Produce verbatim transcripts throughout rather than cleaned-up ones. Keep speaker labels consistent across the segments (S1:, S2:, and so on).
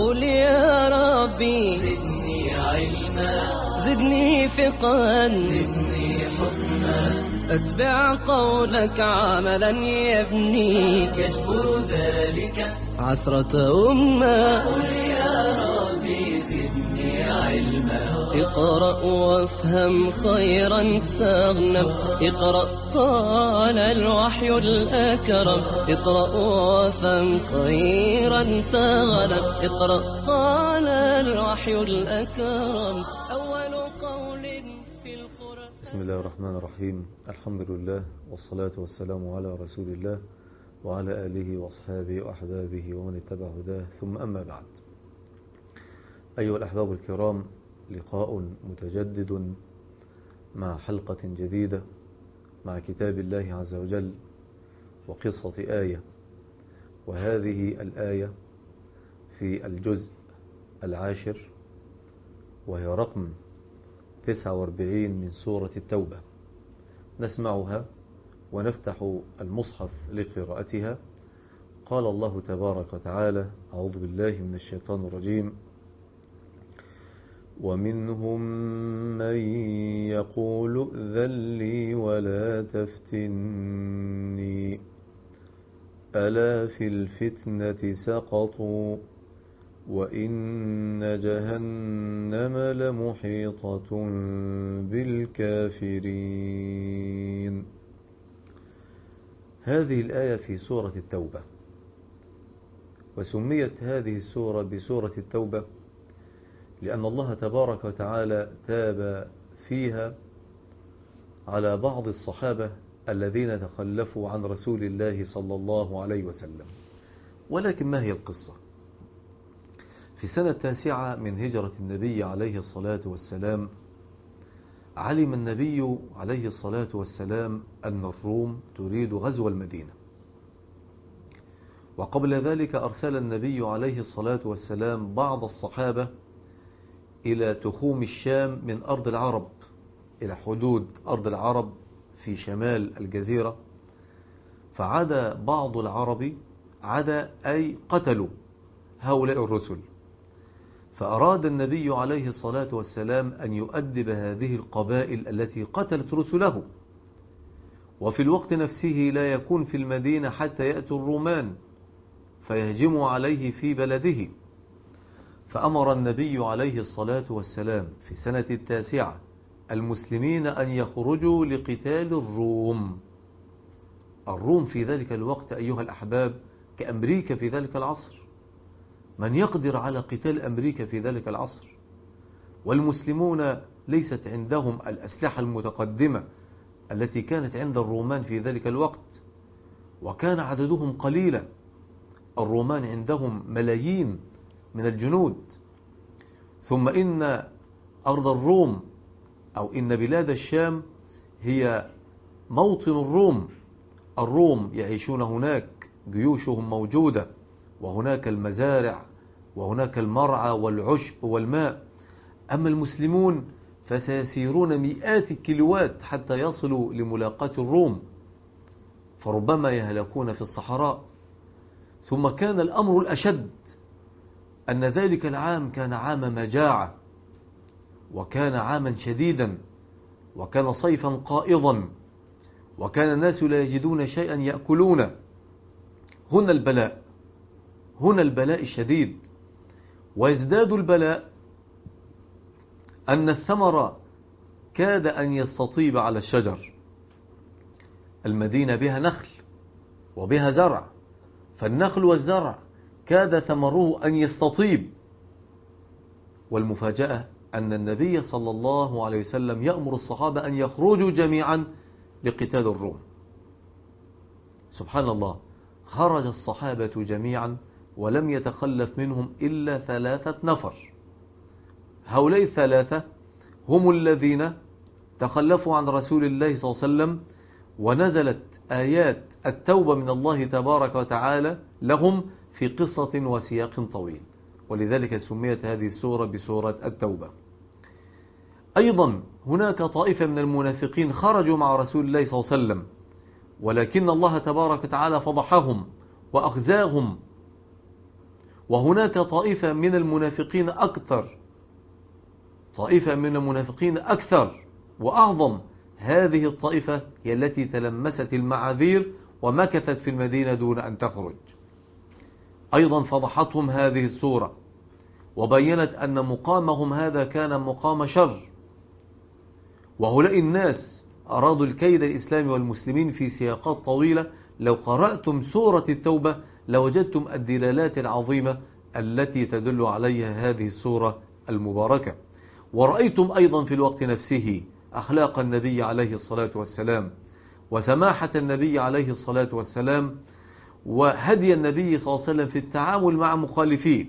S1: قل يا ربي
S2: زدني علما
S1: زدني فقها
S2: زدني حكما
S1: أتبع قولك عملا يبني
S2: يجبر ذلك
S1: عثرة أمة.
S2: قل يا ربي زدني علما
S1: اقرأ وافهم خيرا تغنم. اقرأ قال الوحي الأكرم. اقرأ وافهم خيرا تغنم. اقرأ قال الوحي الأكرم. أول قول في القرآن.
S3: بسم الله الرحمن الرحيم. الحمد لله والصلاة والسلام على رسول الله وعلى آله وأصحابه وأحبابه ومن اتبع هداه، ثم أما بعد. أيها الأحباب الكرام، لقاء متجدد مع حلقة جديدة مع كتاب الله عز وجل وقصة آية، وهذه الآية في الجزء العاشر وهي رقم تسعة وأربعين من سورة التوبة. نسمعها ونفتح المصحف لقراءتها. قال الله تبارك وتعالى: أعوذ بالله من الشيطان الرجيم: ومنهم من يقول ائذن لي ولا تفتني ألا في الفتنة سقطوا وإن جهنم لمحيطة بالكافرين. هذه الآية في سورة التوبة، وسميت هذه السورة بسورة التوبة لأن الله تبارك وتعالى تاب فيها على بعض الصحابة الذين تخلفوا عن رسول الله صلى الله عليه وسلم. ولكن ما هي القصة؟ في السنة التاسعة من هجرة النبي عليه الصلاة والسلام علم النبي عليه الصلاة والسلام أن الروم تريد غزو المدينة، وقبل ذلك أرسل النبي عليه الصلاة والسلام بعض الصحابة إلى تخوم الشام من أرض العرب إلى حدود أرض العرب في شمال الجزيرة، فعاد بعض العرب عاد أي قتلوا هؤلاء الرسل، فأراد النبي عليه الصلاة والسلام أن يؤدب هذه القبائل التي قتلت رسله، وفي الوقت نفسه لا يكون في المدينة حتى يأتوا الرومان فيهجموا عليه في بلده. فأمر النبي عليه الصلاة والسلام في السنة التاسعة المسلمين أن يخرجوا لقتال الروم. الروم في ذلك الوقت أيها الأحباب كأمريكا في ذلك العصر، من يقدر على قتال أمريكا في ذلك العصر؟ والمسلمون ليست عندهم الأسلحة المتقدمة التي كانت عند الرومان في ذلك الوقت، وكان عددهم قليلا. الرومان عندهم ملايين من الجنود. ثم إن أرض الروم أو إن بلاد الشام هي موطن الروم. الروم يعيشون هناك، جيوشهم موجودة، وهناك المزارع وهناك المرعى والعشب والماء. أما المسلمون فسيسيرون مئات الكيلوات حتى يصلوا لملاقاة الروم، فربما يهلكون في الصحراء. ثم كان الأمر الأشد أن ذلك العام كان عام مجاعة، وكان عاما شديدا، وكان صيفا قائضا، وكان الناس لا يجدون شيئا يأكلون. هنا البلاء، هنا البلاء الشديد. ويزداد البلاء أن الثمر كاد أن يستطيب على الشجر. المدينة بها نخل وبها زرع، فالنخل والزرع كاد ثمره أن يستطيب. والمفاجأة أن النبي صلى الله عليه وسلم يأمر الصحابة أن يخرجوا جميعا لقتال الروم. سبحان الله، خرج الصحابة جميعا ولم يتخلف منهم إلا ثلاثة نفر. هؤلاء الثلاثة هم الذين تخلفوا عن رسول الله صلى الله عليه وسلم، ونزلت آيات التوبة من الله تبارك وتعالى لهم في قصة وسياق طويل، ولذلك سميت هذه السورة بسورة التوبة. أيضا هناك طائفة من المنافقين خرجوا مع رسول الله صلى الله عليه وسلم، ولكن الله تبارك وتعالى فضحهم وأخزاهم وهناك طائفة من المنافقين أكثر، طائفة من المنافقين أكثر وأعظم. هذه الطائفة هي التي تلمست المعاذير ومكثت في المدينة دون أن تخرج. أيضا فضحتهم هذه السورة وبينت أن مقامهم هذا كان مقام شر، وهؤلاء الناس أرادوا الكيد الإسلام والمسلمين في سياقات طويلة. لو قرأتم سورة التوبة لوجدتم الدلالات العظيمة التي تدل عليها هذه السورة المباركة، ورأيتم أيضا في الوقت نفسه أخلاق النبي عليه الصلاة والسلام وسماحة النبي عليه الصلاة والسلام وهدي النبي صلى الله عليه وسلم في التعامل مع مخالفيه.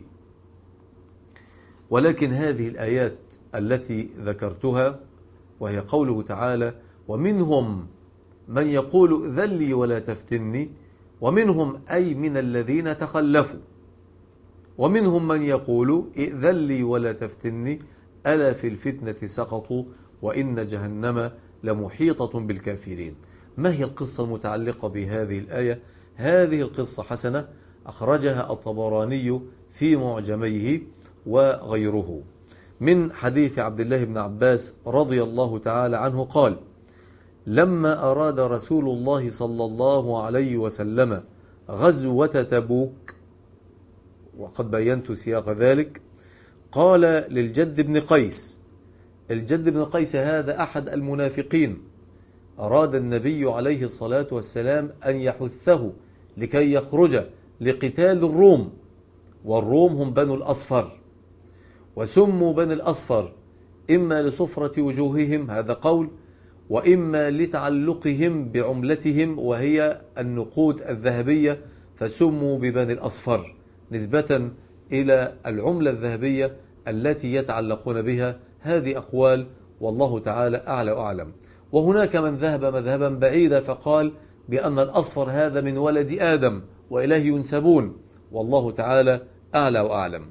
S3: ولكن هذه الآيات التي ذكرتها وهي قوله تعالى: ومنهم من يقول ذلي ولا تفتني، ومنهم أي من الذين تخلفوا، ومنهم من يقول ذلي ولا تفتني ألا في الفتنة سقطوا وإن جهنم لمحيطة بالكافرين. ما هي القصة المتعلقة بهذه الآية؟ هذه القصة حسنة أخرجها الطبراني في معجميه وغيره من حديث عبد الله بن عباس رضي الله تعالى عنه قال: لما أراد رسول الله صلى الله عليه وسلم غزوة تبوك، وقد بينت سياق ذلك، قال للجد بن قيس، الجد بن قيس هذا أحد المنافقين، أراد النبي عليه الصلاة والسلام أن يحثه لكي يخرج لقتال الروم، والروم هم بنو الأصفر، وسموا بني الأصفر إما لصفرة وجوههم هذا قول، وإما لتعلقهم بعملتهم وهي النقود الذهبية فسموا ببني الأصفر نسبة إلى العملة الذهبية التي يتعلقون بها. هذه أقوال والله تعالى أعلى وأعلم. وهناك من ذهب مذهبا بعيدا فقال بأن الأصفر هذا من ولد آدم وإليه ينسبون، والله تعالى أعلى وأعلم.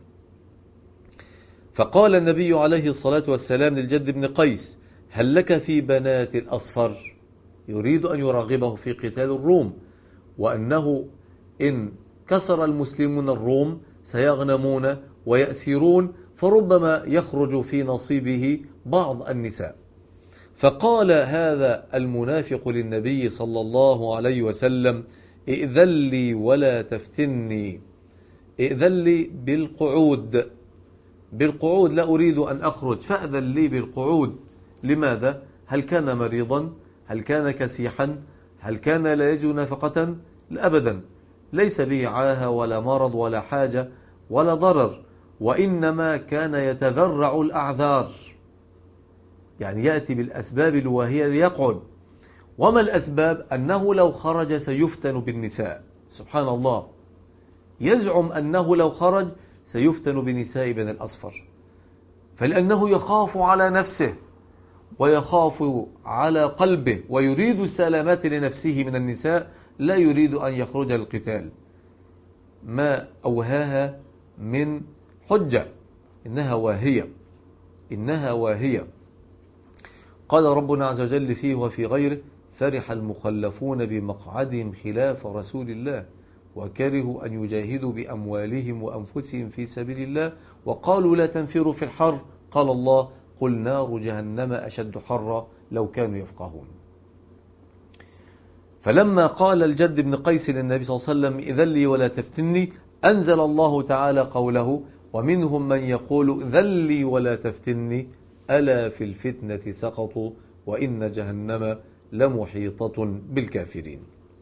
S3: فقال النبي عليه الصلاة والسلام للجد بن قيس: هل لك في بنات الأصفر؟ يريد أن يرغبه في قتال الروم، وأنه إن كسر المسلمون الروم سيغنمون ويأسرون، فربما يخرج في نصيبه بعض النساء. فقال هذا المنافق للنبي صلى الله عليه وسلم: ائذن لي ولا تفتني، ائذن لي بالقعود، بالقعود لا أريد أن أخرج، فأذن لي بالقعود. لماذا؟ هل كان مريضا؟ هل كان كسيحا؟ هل كان لا يجد نفقة؟ لا أبدا، ليس به عاهة ولا مرض ولا حاجة ولا ضرر، وإنما كان يتذرع الأعذار، يعني يأتي بالأسباب الواهية ليقعد. وما الأسباب؟ أنه لو خرج سيفتن بالنساء. سبحان الله، يزعم أنه لو خرج سيفتن بنساء بني الأصفر، فلأنه يخاف على نفسه ويخاف على قلبه ويريد السلامات لنفسه من النساء، لا يريد أن يخرج للقتال. ما أوهاها من حجة، إنها واهية، إنها واهية. قال ربنا عز وجل فيه وفي غيره: فرح المخلفون بمقعدهم خلاف رسول الله وكرهوا أن يجاهدوا بأموالهم وأنفسهم في سبيل الله وقالوا لا تنفروا في الحر، قال الله: قل نار جهنم أشد حرا لو كانوا يفقهون. فلما قال الجد بن قيس للنبي صلى الله عليه وسلم: إذن لي ولا تفتني، أنزل الله تعالى قوله: ومنهم من يقول ذل لي ولا تفتني ألا في الفتنة سقطوا وإن جهنم لمحيطة بالكافرين.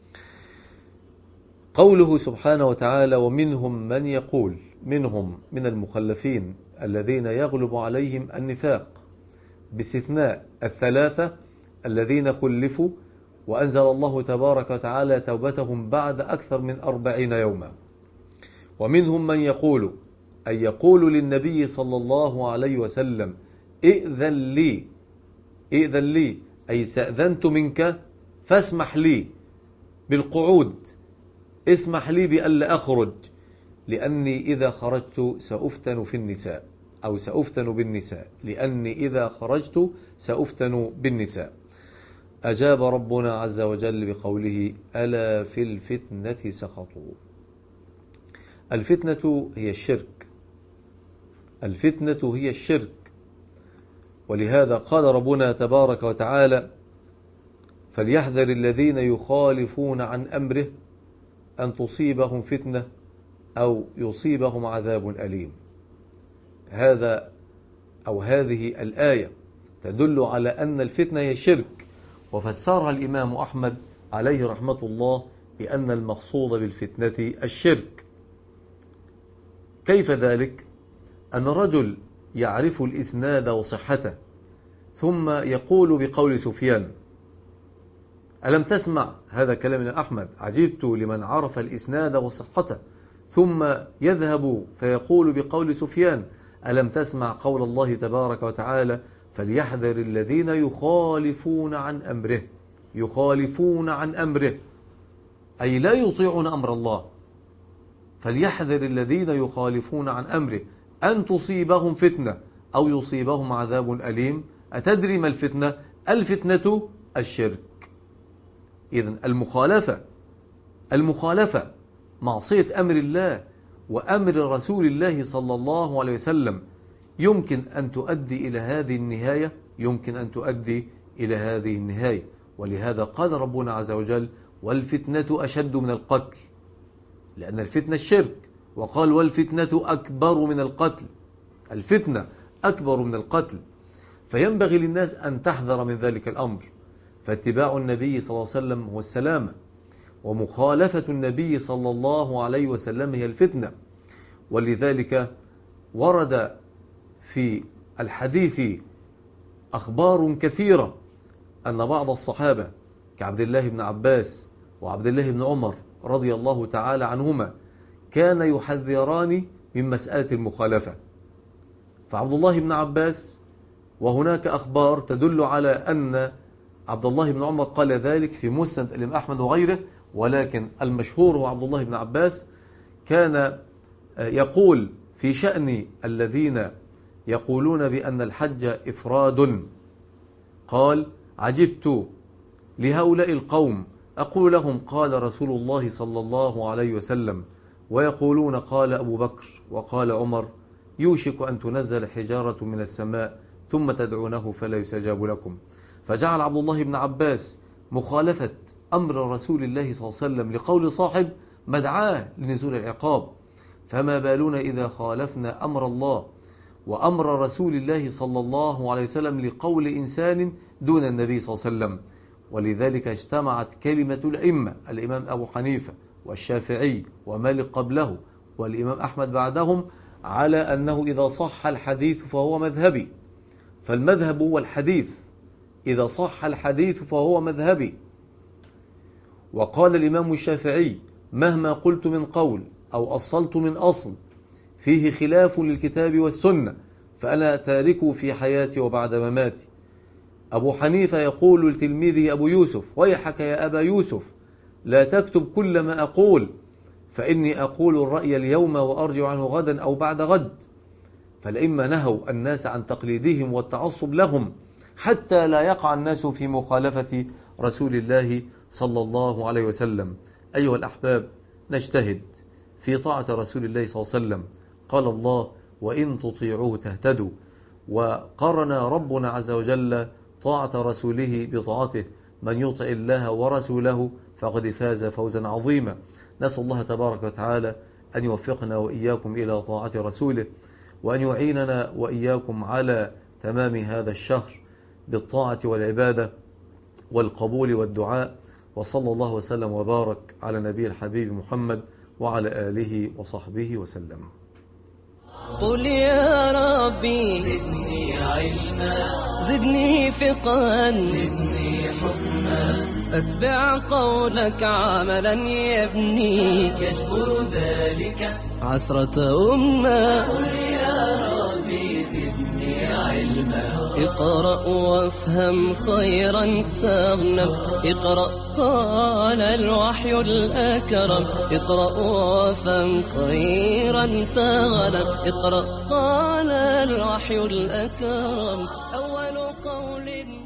S3: قوله سبحانه وتعالى: ومنهم من يقول، منهم من المخلفين الذين يغلب عليهم النفاق، باستثناء الثلاثة الذين كلفوا وأنزل الله تبارك وتعالى توبتهم بعد أكثر من أربعين يوما. ومنهم من يقول، أي يقول للنبي صلى الله عليه وسلم: ائذن لي، ائذن لي أي استأذنت منك فاسمح لي بالقعود، اسمح لي بألا أخرج، لأني إذا خرجت سأفتن في النساء، أو سأفتن بالنساء، لأني إذا خرجت سأفتن بالنساء. أجاب ربنا عز وجل بقوله: ألا في الفتنة سقطوا. الفتنة هي الشرك، الفتنة هي الشرك. ولهذا قال ربنا تبارك وتعالى: فليحذر الذين يخالفون عن أمره أن تصيبهم فتنة أو يصيبهم عذاب أليم. هذا أو هذه الآية تدل على أن الفتنة هي الشرك، وفسرها الإمام أحمد عليه رحمة الله بأن المقصود بالفتنة الشرك. كيف ذلك؟ أن الرجل يعرف الإسناد وصحته ثم يقول بقول سفيان: ألم تسمع هذا كلام أحمد؟ عجبت لمن عرف الإسناد وصحته. ثم يذهب فيقول بقول سفيان: ألم تسمع قول الله تبارك وتعالى: فليحذر الذين يخالفون عن أمره. يخالفون عن أمره أي لا يطيعون أمر الله. فليحذر الذين يخالفون عن أمره أن تصيبهم فتنة أو يصيبهم عذاب أليم. أتدري ما الفتنة؟ الفتنة الشرك. إذن المخالفة المخالفة معصية أمر الله وأمر رسول الله صلى الله عليه وسلم يمكن أن تؤدي إلى هذه النهاية، يمكن أن تؤدي إلى هذه النهاية. ولهذا قال ربنا عز وجل: والفتنة أشد من القتل، لأن الفتنة الشرك. وقال: والفتنة أكبر من القتل. الفتنة أكبر من القتل. فينبغي للناس أن تحذر من ذلك الأمر. فاتباع النبي صلى الله عليه وسلم هو السلامة، ومخالفة النبي صلى الله عليه وسلم هي الفتنة. ولذلك ورد في الحديث أخبار كثيرة أن بعض الصحابة كعبد الله بن عباس وعبد الله بن عمر رضي الله تعالى عنهما كان يحذران من مسألة المخالفة. فعبد الله بن عباس، وهناك أخبار تدل على أن عبد الله بن عمر قال ذلك في مسند الإمام أحمد وغيره، ولكن المشهور هو عبد الله بن عباس كان يقول في شأن الذين يقولون بأن الحج إفراد، قال: عجبت لهؤلاء القوم، أقول لهم قال رسول الله صلى الله عليه وسلم، ويقولون قال أبو بكر وقال عمر، يوشك أن تنزل حجارة من السماء ثم تدعونه فلا يستجاب لكم. فجعل عبد الله بن عباس مخالفة أمر رسول الله صلى الله عليه وسلم لقول صاحب مدعاه لنزول العقاب، فما بالنا إذا خالفنا أمر الله وأمر رسول الله صلى الله عليه وسلم لقول إنسان دون النبي صلى الله عليه وسلم. ولذلك اجتمعت كلمة الأئمة، الإمام أبو حنيفة والشافعي ومالك قبله والإمام أحمد بعدهم، على أنه إذا صح الحديث فهو مذهبي. فالمذهب هو الحديث، إذا صح الحديث فهو مذهبي. وقال الإمام الشافعي: مهما قلت من قول أو أصلت من أصل فيه خلاف للكتاب والسنة فأنا تاركه في حياتي وبعد مماتي. أبو حنيفة يقول لتلميذه أبو يوسف: ويحك يا أبا يوسف، لا تكتب كل ما أقول، فإني أقول الرأي اليوم وأرجع عنه غدا أو بعد غد. فالإما نهوا الناس عن تقليدهم والتعصب لهم حتى لا يقع الناس في مخالفة رسول الله صلى الله عليه وسلم. أيها الأحباب، نجتهد في طاعة رسول الله صلى الله عليه وسلم. قال الله: وإن تطيعوه تهتدوا. وقرن ربنا عز وجل طاعة رسوله بطاعته: من يطع الله ورسوله فقد فاز فوزا عظيما. نسأل الله تبارك وتعالى أن يوفقنا وإياكم إلى طاعة رسوله، وأن يعيننا وإياكم على تمام هذا الشهر بالطاعة والعبادة والقبول والدعاء. وصلى الله وسلم وبارك على نبي الحبيب محمد وعلى آله وصحبه وسلم.
S1: قل يا ربي
S2: زدني علما،
S1: زدني فقها،
S2: زدني حكما،
S1: أتبع قولك عملا يبني
S2: يجبر ذلك
S1: عسرة أمة.
S2: قل يا ربي زدني علما.
S1: اقرأ وافهم خيرا تغنم، اقرأ قال الوحي الأكرم، اقرأ وافهم خيرا تغنم، اقرأ قال الوحي الأكرم. أول قول